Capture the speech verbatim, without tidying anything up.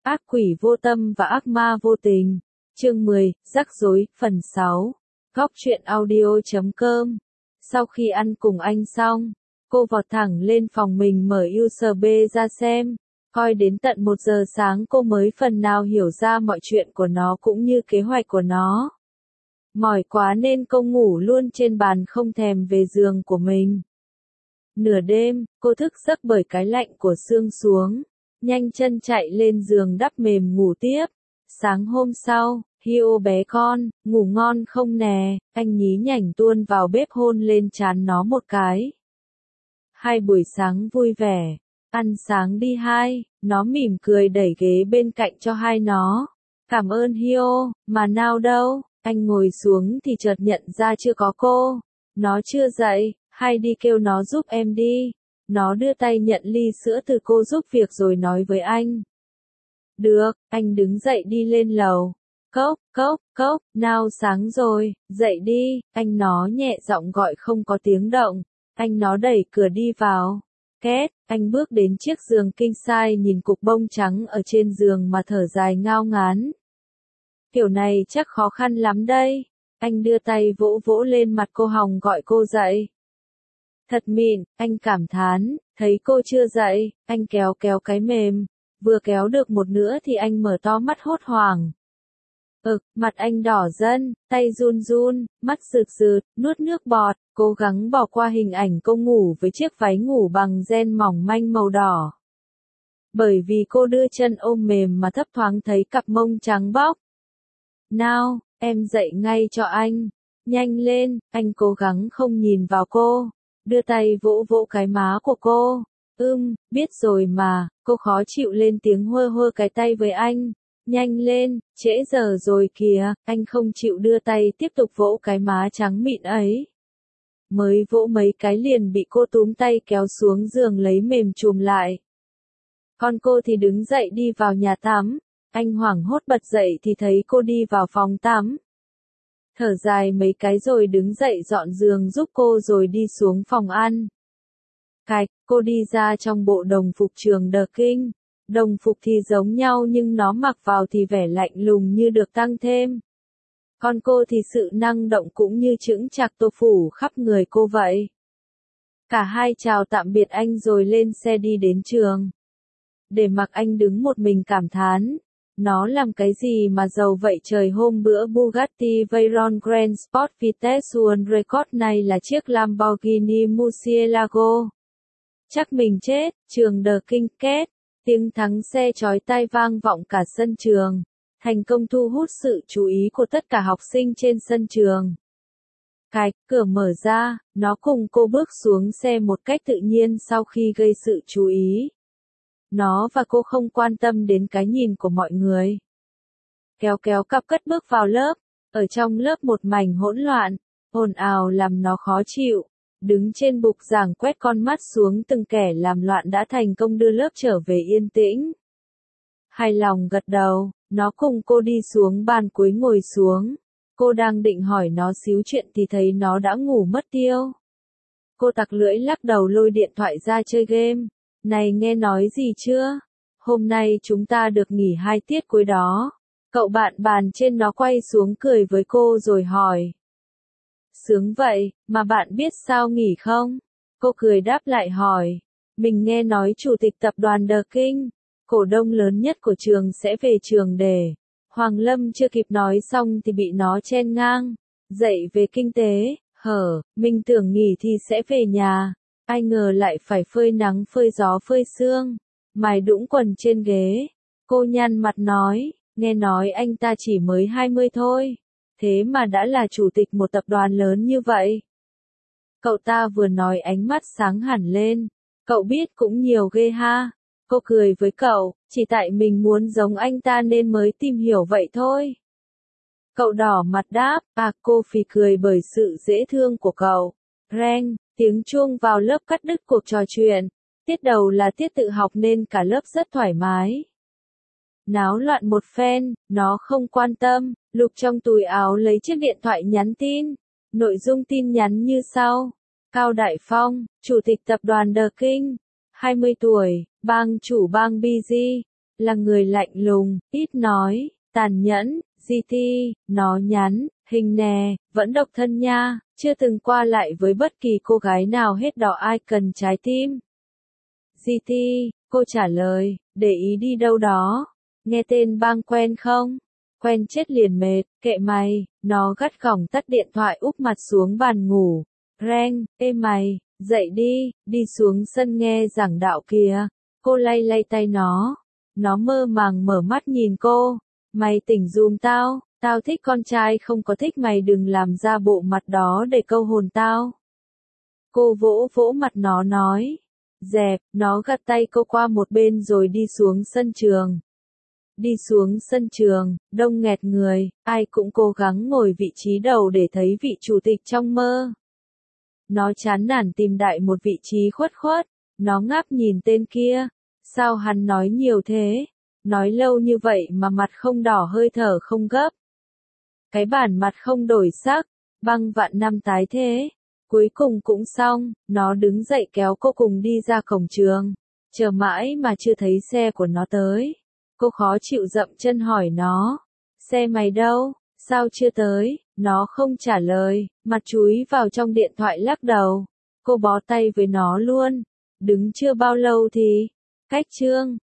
Ác quỷ vô tâm và ác ma vô tình. Chương mười, rắc rối, phần sáu. Góc truyện audio chấm com. Sau khi ăn cùng anh xong, cô vọt thẳng lên phòng mình mở u ét bê ra xem. Coi đến tận một giờ sáng cô mới phần nào hiểu ra mọi chuyện của nó cũng như kế hoạch của nó. Mỏi quá nên cô ngủ luôn trên bàn không thèm về giường của mình. Nửa đêm, cô thức giấc bởi cái lạnh của sương xuống. Nhanh chân chạy lên giường đắp mềm ngủ tiếp. Sáng hôm sau, Hio bé con, ngủ ngon không nè, anh nhí nhảnh tuôn vào bếp hôn lên trán nó một cái. Hai buổi sáng vui vẻ, ăn sáng đi hai, nó mỉm cười đẩy ghế bên cạnh cho hai nó. Cảm ơn Hio, mà nào đâu, anh ngồi xuống thì chợt nhận ra chưa có cô. Nó chưa dậy, hay đi kêu nó giúp em đi. Nó đưa tay nhận ly sữa từ cô giúp việc rồi nói với anh. Được, anh đứng dậy đi lên lầu. Cốc, cốc, cốc, nào sáng rồi, dậy đi, anh nó nhẹ giọng gọi không có tiếng động. Anh nó đẩy cửa đi vào. Két, anh bước đến chiếc giường king size nhìn cục bông trắng ở trên giường mà thở dài ngao ngán. Kiểu này chắc khó khăn lắm đây. Anh đưa tay vỗ vỗ lên mặt cô hòng gọi cô dậy. Thật mịn, anh cảm thán, thấy cô chưa dậy, anh kéo kéo cái mềm, vừa kéo được một nữa thì anh mở to mắt hốt hoảng. Ực, mặt anh đỏ dần, tay run run, mắt rực rực, nuốt nước bọt, cố gắng bỏ qua hình ảnh cô ngủ với chiếc váy ngủ bằng ren mỏng manh màu đỏ. Bởi vì cô đưa chân ôm mềm mà thấp thoáng thấy cặp mông trắng bóc. Nào, em dậy ngay cho anh, nhanh lên, anh cố gắng không nhìn vào cô. Đưa tay vỗ vỗ cái má của cô. Ưm, biết rồi mà, cô khó chịu lên tiếng hơ hơ cái tay với anh. Nhanh lên, trễ giờ rồi kìa, anh không chịu đưa tay tiếp tục vỗ cái má trắng mịn ấy. Mới vỗ mấy cái liền bị cô túm tay kéo xuống giường lấy mềm chùm lại. Còn cô thì đứng dậy đi vào nhà tắm. Anh hoảng hốt bật dậy thì thấy cô đi vào phòng tắm. Thở dài mấy cái rồi đứng dậy dọn giường giúp cô rồi đi xuống phòng ăn. Cạch, cô đi ra trong bộ đồng phục trường The King. Đồng phục thì giống nhau nhưng nó mặc vào thì vẻ lạnh lùng như được tăng thêm. Còn cô thì sự năng động cũng như chững chạc tô phủ khắp người cô vậy. Cả hai chào tạm biệt anh rồi lên xe đi đến trường. Để mặc anh đứng một mình cảm thán. Nó làm cái gì mà giàu vậy trời, hôm bữa Bugatti Veyron Grand Sport Vitesse World Record này là chiếc Lamborghini Murcielago. Chắc mình chết, trường The King két, tiếng thắng xe chói tai vang vọng cả sân trường, thành công thu hút sự chú ý của tất cả học sinh trên sân trường. Cạch, cửa mở ra, nó cùng cô bước xuống xe một cách tự nhiên sau khi gây sự chú ý. Nó và cô không quan tâm đến cái nhìn của mọi người. Kéo kéo cặp cất bước vào lớp, ở trong lớp một mảnh hỗn loạn, ồn ào làm nó khó chịu. Đứng trên bục giảng quét con mắt xuống từng kẻ làm loạn đã thành công đưa lớp trở về yên tĩnh. Hài lòng gật đầu, nó cùng cô đi xuống bàn cuối ngồi xuống. Cô đang định hỏi nó xíu chuyện thì thấy nó đã ngủ mất tiêu. Cô tặc lưỡi lắc đầu lôi điện thoại ra chơi game. Này nghe nói gì chưa? Hôm nay chúng ta được nghỉ hai tiết cuối đó. Cậu bạn bàn trên nó quay xuống cười với cô rồi hỏi. Sướng vậy, mà bạn biết sao nghỉ không? Cô cười đáp lại hỏi. Mình nghe nói chủ tịch tập đoàn The King, cổ đông lớn nhất của trường sẽ về trường để. Hoàng Lâm chưa kịp nói xong thì bị nó chen ngang. Dạy về kinh tế, hở, mình tưởng nghỉ thì sẽ về nhà. Ai ngờ lại phải phơi nắng phơi gió phơi sương, mài đũng quần trên ghế. Cô nhăn mặt nói, nghe nói anh ta chỉ mới hai mươi thôi, thế mà đã là chủ tịch một tập đoàn lớn như vậy. Cậu ta vừa nói ánh mắt sáng hẳn lên, cậu biết cũng nhiều ghê ha. Cô cười với cậu, chỉ tại mình muốn giống anh ta nên mới tìm hiểu vậy thôi. Cậu đỏ mặt đáp, à cô phì cười bởi sự dễ thương của cậu. Reng. Tiếng chuông vào lớp cắt đứt cuộc trò chuyện. Tiết đầu là tiết tự học nên cả lớp rất thoải mái. Náo loạn một phen, nó không quan tâm, lục trong túi áo lấy chiếc điện thoại nhắn tin. Nội dung tin nhắn như sau. Cao Đại Phong, Chủ tịch Tập đoàn The King, hai mươi tuổi, bang chủ bang bê giê, là người lạnh lùng, ít nói, tàn nhẫn, giê tê, nó nhắn, hình nè, vẫn độc thân nha, chưa từng qua lại với bất kỳ cô gái nào hết đỏ ai cần trái tim. giê tê, cô trả lời, để ý đi đâu đó, nghe tên bang quen không? Quen chết liền mệt, kệ mày, nó gắt gỏng tắt điện thoại úp mặt xuống bàn ngủ. Reng, ê mày, dậy đi, đi xuống sân nghe giảng đạo kìa. Cô lay lay tay nó. Nó mơ màng mở mắt nhìn cô. Mày tỉnh dùm tao, tao thích con trai không có thích mày đừng làm ra bộ mặt đó để câu hồn tao. Cô vỗ vỗ mặt nó nói. Dẹp, nó gạt tay cô qua một bên rồi đi xuống sân trường. Đi xuống sân trường, đông nghẹt người, ai cũng cố gắng ngồi vị trí đầu để thấy vị chủ tịch trong mơ. Nó chán nản tìm đại một vị trí khuất khuất, nó ngáp nhìn tên kia, sao hắn nói nhiều thế, nói lâu như vậy mà mặt không đỏ hơi thở không gấp. Cái bản mặt không đổi sắc, băng vạn năm tái thế, cuối cùng cũng xong, nó đứng dậy kéo cô cùng đi ra cổng trường, chờ mãi mà chưa thấy xe của nó tới. Cô khó chịu dậm chân hỏi nó, xe mày đâu, sao chưa tới, nó không trả lời, mặt chúi vào trong điện thoại lắc đầu. Cô bó tay với nó luôn, đứng chưa bao lâu thì, cách chương.